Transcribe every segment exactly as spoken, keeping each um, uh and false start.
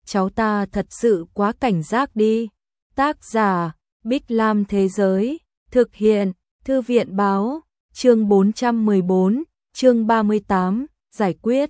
cháu ta thật sự quá cảnh giác đi. Tác giả, Bích Lam Thế Giới, thực hiện, Thư viện Báo, chương bốn trăm mười bốn, chương ba mươi tám, giải quyết.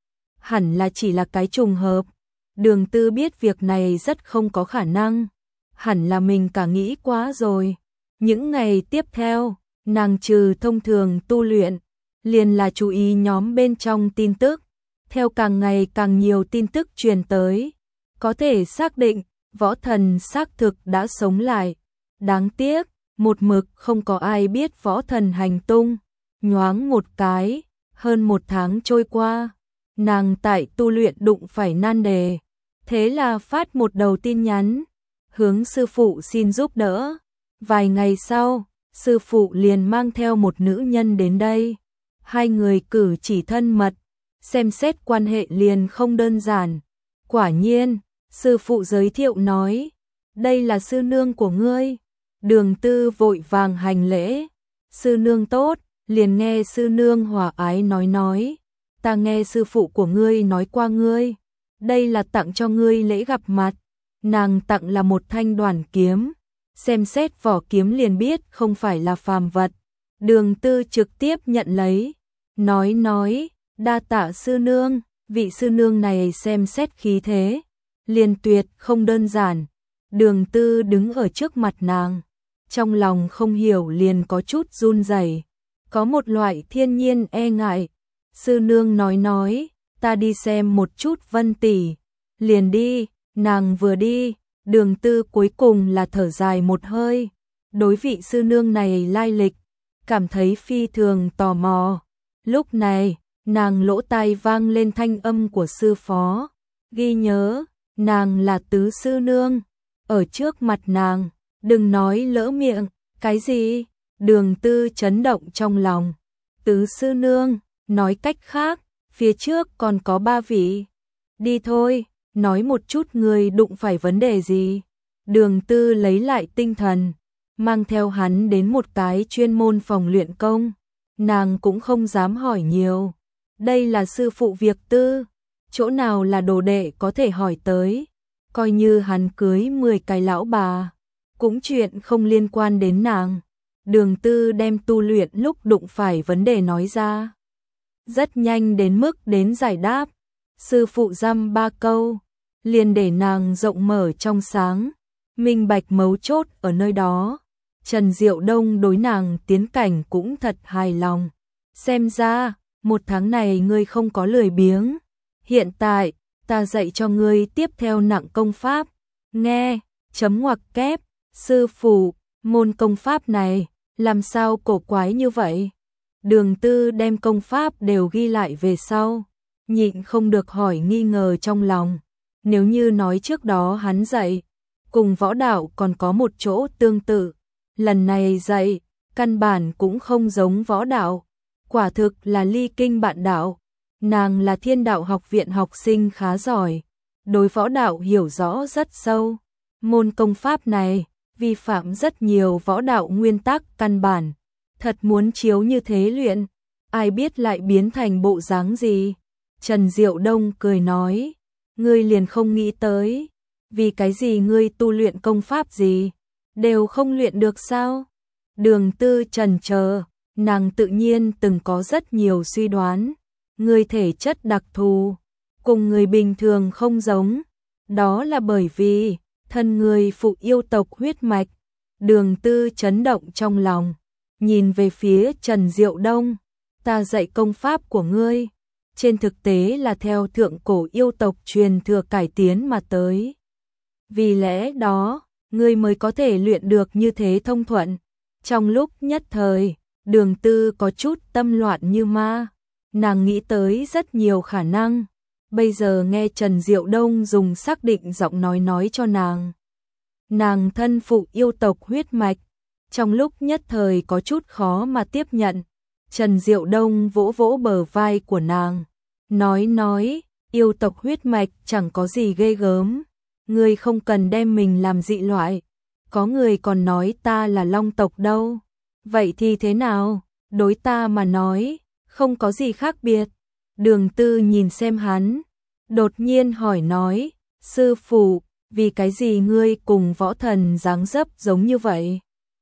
Hẳn là chỉ là cái trùng hợp. Đường Tư biết việc này rất không có khả năng. Hẳn là mình cả nghĩ quá rồi. Những ngày tiếp theo, nàng trừ thông thường tu luyện, liền là chú ý nhóm bên trong tin tức. Theo càng ngày càng nhiều tin tức truyền tới, có thể xác định võ thần xác thực đã sống lại. Đáng tiếc, một mực không có ai biết võ thần hành tung. Nhoáng một cái, hơn một tháng trôi qua, nàng tại tu luyện đụng phải nan đề. Thế là phát một đầu tin nhắn, hướng sư phụ xin giúp đỡ. Vài ngày sau, sư phụ liền mang theo một nữ nhân đến đây. Hai người cử chỉ thân mật, xem xét quan hệ liền không đơn giản. Quả nhiên, sư phụ giới thiệu nói, đây là sư nương của ngươi. Đường Tư vội vàng hành lễ. Sư nương tốt. Liền nghe sư nương hòa ái nói nói, ta nghe sư phụ của ngươi nói qua ngươi, đây là tặng cho ngươi lễ gặp mặt. Nàng tặng là một thanh đoản kiếm, xem xét vỏ kiếm liền biết không phải là phàm vật. Đường Tư trực tiếp nhận lấy, nói nói, đa tạ sư nương. Vị sư nương này xem xét khí thế, liền tuyệt không đơn giản. Đường Tư đứng ở trước mặt nàng, trong lòng không hiểu liền có chút run rẩy. Có một loại thiên nhiên e ngại. Sư nương nói nói, ta đi xem một chút Vân tỷ. Liền đi, nàng vừa đi, Đường Tư cuối cùng là thở dài một hơi. Đối vị sư nương này lai lịch, cảm thấy phi thường tò mò. Lúc này, nàng lỗ tai vang lên thanh âm của sư phó. Ghi nhớ, nàng là tứ sư nương. Ở trước mặt nàng, đừng nói lỡ miệng. Cái gì? Đường Tư chấn động trong lòng. Tứ sư nương, nói cách khác, phía trước còn có ba vị. Đi thôi, nói một chút người đụng phải vấn đề gì. Đường Tư lấy lại tinh thần, mang theo hắn đến một cái chuyên môn phòng luyện công. Nàng cũng không dám hỏi nhiều. Đây là sư phụ việc tư, chỗ nào là đồ đệ có thể hỏi tới. Coi như hắn cưới mười cái lão bà, cũng chuyện không liên quan đến nàng. Đường Tư đem tu luyện lúc đụng phải vấn đề nói ra. Rất nhanh đến mức đến giải đáp. Sư phụ dăm ba câu, liền để nàng rộng mở trong sáng, minh bạch mấu chốt ở nơi đó. Trần Diệu Đông đối nàng tiến cảnh cũng thật hài lòng. Xem ra, một tháng này ngươi không có lười biếng. Hiện tại, ta dạy cho ngươi tiếp theo nặng công pháp. Nghe, chấm ngoặc kép, sư phụ, môn công pháp này làm sao cổ quái như vậy? Đường Tư đem công pháp đều ghi lại về sau, nhịn không được hỏi nghi ngờ trong lòng. Nếu như nói trước đó hắn dạy, cùng võ đạo còn có một chỗ tương tự, lần này dạy, căn bản cũng không giống võ đạo, quả thực là ly kinh bạn đạo. Nàng là Thiên Đạo học viện học sinh khá giỏi, đối võ đạo hiểu rõ rất sâu. Môn công pháp này vi phạm rất nhiều võ đạo nguyên tắc căn bản. Thật muốn chiếu như thế luyện, ai biết lại biến thành bộ dáng gì. Trần Diệu Đông cười nói, ngươi liền không nghĩ tới, vì cái gì ngươi tu luyện công pháp gì, đều không luyện được sao? Đường Tư trần chờ, nàng tự nhiên từng có rất nhiều suy đoán. Ngươi thể chất đặc thù, cùng người bình thường không giống, đó là bởi vì thân người phụ yêu tộc huyết mạch. Đường Tư chấn động trong lòng, nhìn về phía Trần Diệu Đông, ta dạy công pháp của ngươi, trên thực tế là theo thượng cổ yêu tộc truyền thừa cải tiến mà tới. Vì lẽ đó, ngươi mới có thể luyện được như thế thông thuận. Trong lúc nhất thời, Đường Tư có chút tâm loạn như ma, nàng nghĩ tới rất nhiều khả năng. Bây giờ nghe Trần Diệu Đông dùng xác định giọng nói nói cho nàng. Nàng thân phụ yêu tộc huyết mạch, trong lúc nhất thời có chút khó mà tiếp nhận. Trần Diệu Đông vỗ vỗ bờ vai của nàng, nói nói, yêu tộc huyết mạch chẳng có gì ghê gớm, ngươi không cần đem mình làm dị loại. Có người còn nói ta là long tộc đâu. Vậy thì thế nào? Đối ta mà nói, không có gì khác biệt. Đường Tư nhìn xem hắn, đột nhiên hỏi nói, Sư phụ, vì cái gì ngươi cùng võ thần dáng dấp giống như vậy?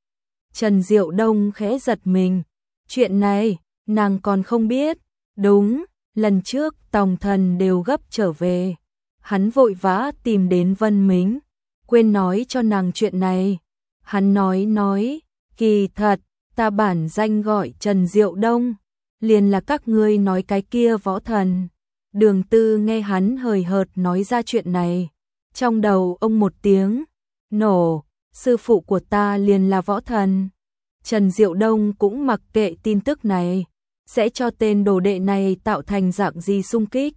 Trần Diệu Đông khẽ giật mình. Chuyện này, nàng còn không biết. Đúng, lần trước Tòng Thần đều gấp trở về. Hắn vội vã tìm đến Vân Mính, quên nói cho nàng chuyện này. Hắn nói nói, kỳ thật, ta bản danh gọi Trần Diệu Đông, liền là các ngươi nói cái kia võ thần. Đường Tư nghe hắn hời hợt nói ra chuyện này, trong đầu ông một tiếng nổ, sư phụ của ta liền là võ thần. Trần Diệu Đông cũng mặc kệ tin tức này sẽ cho tên đồ đệ này tạo thành dạng gì xung kích.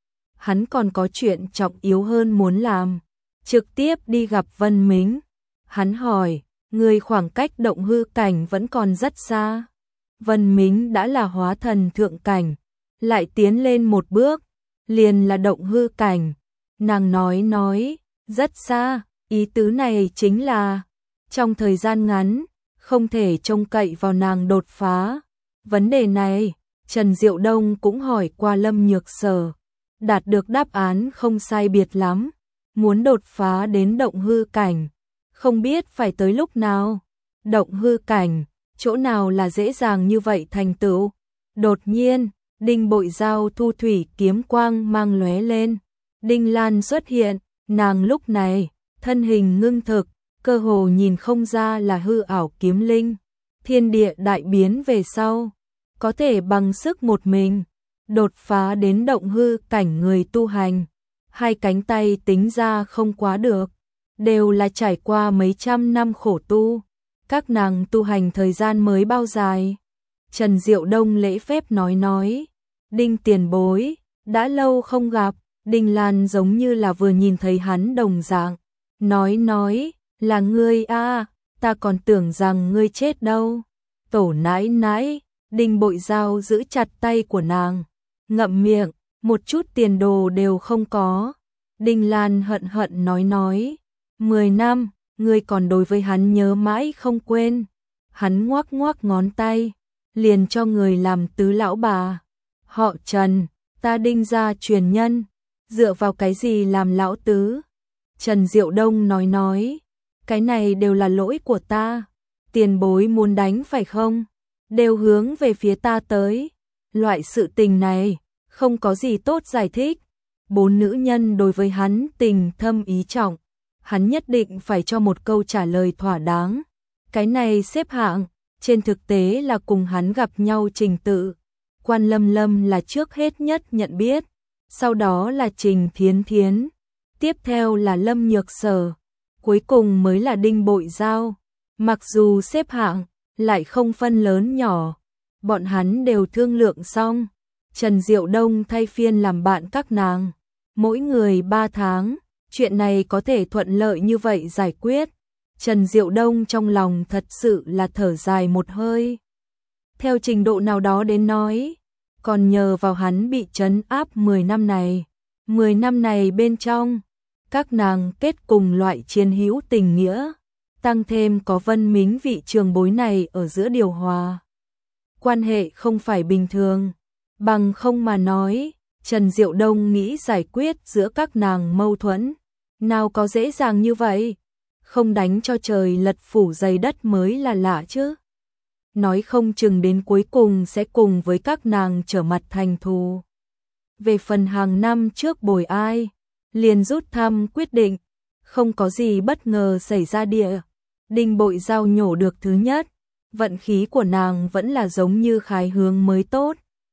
Hắn còn có chuyện trọng yếu hơn muốn làm, trực tiếp đi gặp Vân Mính. Hắn hỏi, người khoảng cách động hư cảnh vẫn còn rất xa. Vân Mính đã là hóa thần thượng cảnh, lại tiến lên một bước, liền là động hư cảnh. Nàng nói nói, rất xa, ý tứ này chính là, trong thời gian ngắn, không thể trông cậy vào nàng đột phá. Vấn đề này, Trần Diệu Đông cũng hỏi qua Lâm Nhược Sở, đạt được đáp án không sai biệt lắm. Muốn đột phá đến động hư cảnh, không biết phải tới lúc nào. Động hư cảnh, chỗ nào là dễ dàng như vậy thành tựu. Đột nhiên, Đinh Bội Giao thu thủy kiếm quang mang lóe lên. Đinh Lan xuất hiện, nàng lúc này, thân hình ngưng thực, cơ hồ nhìn không ra là hư ảo kiếm linh. Thiên địa đại biến về sau, có thể bằng sức một mình, đột phá đến động hư cảnh người tu hành. Hai cánh tay tính ra không quá được, đều là trải qua mấy trăm năm khổ tu. Các nàng tu hành thời gian mới bao dài? Trần Diệu Đông lễ phép nói nói, Đinh tiền bối, đã lâu không gặp. Đinh Lan giống như là vừa nhìn thấy hắn đồng dạng, nói nói, là ngươi a, ta còn tưởng rằng ngươi chết đâu. Tổ nãi nãi, Đinh Bội Giao giữ chặt tay của nàng, ngậm miệng, một chút tiền đồ đều không có. Đinh Lan hận hận nói nói, mười năm, ngươi còn đối với hắn nhớ mãi không quên. Hắn ngoắc ngoắc ngón tay, liền cho người làm tứ lão bà. Họ Trần, ta Đinh gia truyền nhân, dựa vào cái gì làm lão tứ? Trần Diệu Đông nói nói, cái này đều là lỗi của ta. Tiền bối muốn đánh phải không? Đều hướng về phía ta tới. Loại sự tình này, không có gì tốt giải thích. Bốn nữ nhân đối với hắn tình thâm ý trọng, hắn nhất định phải cho một câu trả lời thỏa đáng. Cái này xếp hạng, trên thực tế là cùng hắn gặp nhau trình tự. Quan Lâm Lâm là trước hết nhất nhận biết, sau đó là Trình Thiến Thiến, tiếp theo là Lâm Nhược Sở, cuối cùng mới là Đinh Bội Giao. Mặc dù xếp hạng, lại không phân lớn nhỏ, bọn hắn đều thương lượng xong. Trần Diệu Đông thay phiên làm bạn các nàng, mỗi người ba tháng, chuyện này có thể thuận lợi như vậy giải quyết. Trần Diệu Đông trong lòng thật sự là thở dài một hơi. Theo trình độ nào đó đến nói, còn nhờ vào hắn bị trấn áp mười năm này. mười năm này bên trong, các nàng kết cùng loại chiến hữu tình nghĩa, tăng thêm có Vân Mính vị trường bối này ở giữa điều hòa. Quan hệ không phải bình thường, bằng không mà nói, Trần Diệu Đông nghĩ giải quyết giữa các nàng mâu thuẫn, nào có dễ dàng như vậy, không đánh cho trời lật phủ dày đất mới là lạ chứ. Nói không chừng đến cuối cùng sẽ cùng với các nàng trở mặt thành thù. Về phần hàng năm trước bồi ai, liền rút thăm quyết định, không có gì bất ngờ xảy ra địa. Đinh Bội Giao nhổ được thứ nhất, vận khí của nàng vẫn là giống như khái hướng mới tốt.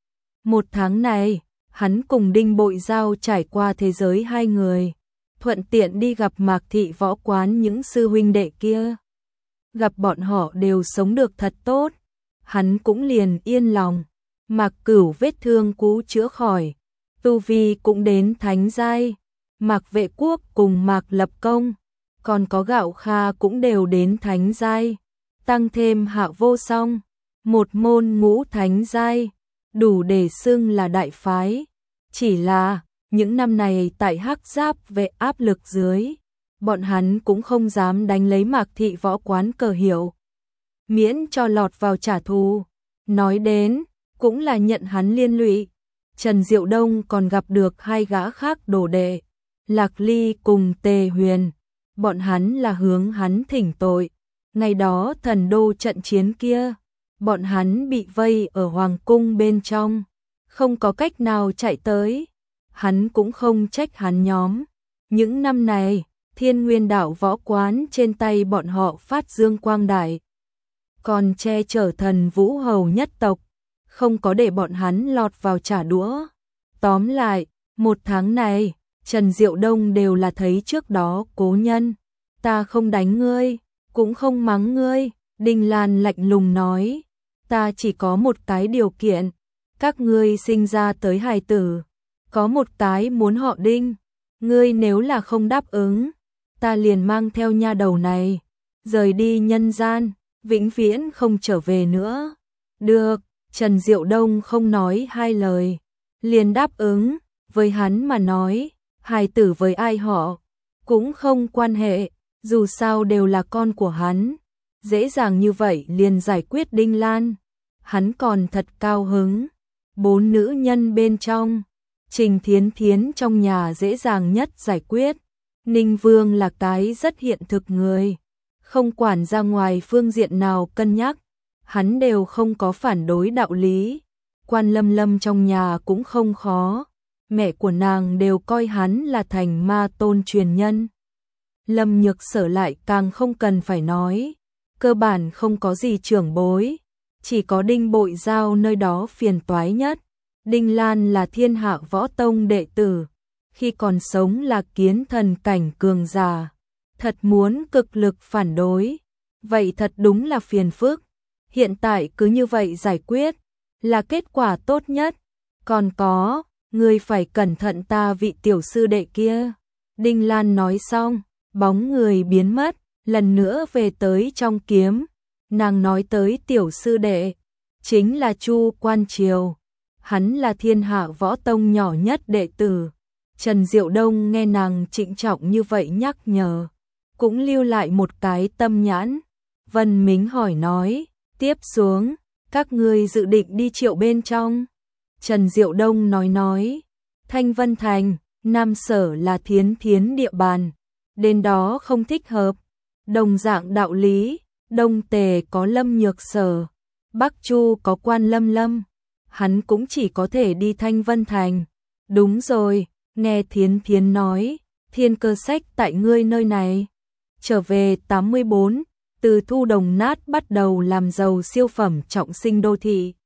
Một tháng này, hắn cùng Đinh Bội Giao trải qua thế giới hai người, thuận tiện đi gặp Mạc Thị võ quán những sư huynh đệ kia. Gặp bọn họ đều sống được thật tốt, hắn cũng liền yên lòng. Mạc Cửu vết thương cũ chữa khỏi, tu vi cũng đến thánh giai. Mạc Vệ Quốc cùng Mạc Lập Công, còn có Gạo Kha cũng đều đến thánh giai, tăng thêm Hạ Vô Song, một môn ngũ thánh giai, đủ để xưng là đại phái. Chỉ là, những năm này tại Hắc Giáp Vệ áp lực dưới, bọn hắn cũng không dám đánh lấy Mạc Thị võ quán cờ hiệu, miễn cho lọt vào trả thù. Nói đến, cũng là nhận hắn liên lụy. Trần Diệu Đông còn gặp được hai gã khác đồ đệ, Lạc Ly cùng Tề Huyền, bọn hắn là hướng hắn thỉnh tội. Ngày đó thần đô trận chiến kia, bọn hắn bị vây ở hoàng cung bên trong, không có cách nào chạy tới. Hắn cũng không trách hắn nhóm. Những năm này, Thiên Nguyên Đạo võ quán trên tay bọn họ phát dương quang đại, còn che chở thần vũ hầu nhất tộc, không có để bọn hắn lọt vào trả đũa. Tóm lại, một tháng này, Trần Diệu Đông đều là thấy trước đó cố nhân. Ta không đánh ngươi, cũng không mắng ngươi, Đinh Lan lạnh lùng nói. Ta chỉ có một cái điều kiện, các ngươi sinh ra tới hài tử, có một cái muốn họ Đinh. Ngươi nếu là không đáp ứng, ta liền mang theo nha đầu này, rời đi nhân gian, vĩnh viễn không trở về nữa. Được, Trần Diệu Đông không nói hai lời, liền đáp ứng. Với hắn mà nói, hài tử với ai họ cũng không quan hệ, dù sao đều là con của hắn. Dễ dàng như vậy liền giải quyết Đinh Lan, hắn còn thật cao hứng. Bốn nữ nhân bên trong, Trình Thiến Thiến trong nhà dễ dàng nhất giải quyết. Ninh Vương là cái rất hiện thực người, không quản ra ngoài phương diện nào cân nhắc, hắn đều không có phản đối đạo lý. Quan Lâm Lâm trong nhà cũng không khó, mẹ của nàng đều coi hắn là thành ma tôn truyền nhân. Lâm Nhược Sở lại càng không cần phải nói, cơ bản không có gì trưởng bối, chỉ có Đinh Bội Giao nơi đó phiền toái nhất. Đinh Lan là thiên hạ võ tông đệ tử, khi còn sống là kiến thần cảnh cường giả, thật muốn cực lực phản đối, vậy thật đúng là phiền phức. Hiện tại cứ như vậy giải quyết, là kết quả tốt nhất. Còn có, ngươi phải cẩn thận ta vị tiểu sư đệ kia. Đinh Lan nói xong, bóng người biến mất, lần nữa về tới trong kiếm. Nàng nói tới tiểu sư đệ, chính là Chu Quan Triều. Hắn là thiên hạ võ tông nhỏ nhất đệ tử. Trần Diệu Đông nghe nàng trịnh trọng như vậy nhắc nhở, cũng lưu lại một cái tâm nhãn. Vân Mính hỏi nói, tiếp xuống, các ngươi dự định đi Triệu bên trong. Trần Diệu Đông nói nói, Thanh Vân Thành, Nam Sở là Thiến Thiến địa bàn, đến đó không thích hợp. Đồng dạng đạo lý, Đông Tề có Lâm Nhược Sở, Bắc Chu có Quan Lâm Lâm, hắn cũng chỉ có thể đi Thanh Vân Thành. Đúng rồi, nghe Thiến Thiến nói, thiên cơ sách tại ngươi nơi này. Trở về tám mươi bốn, từ thu đồng nát bắt đầu làm giàu siêu phẩm trọng sinh đô thị.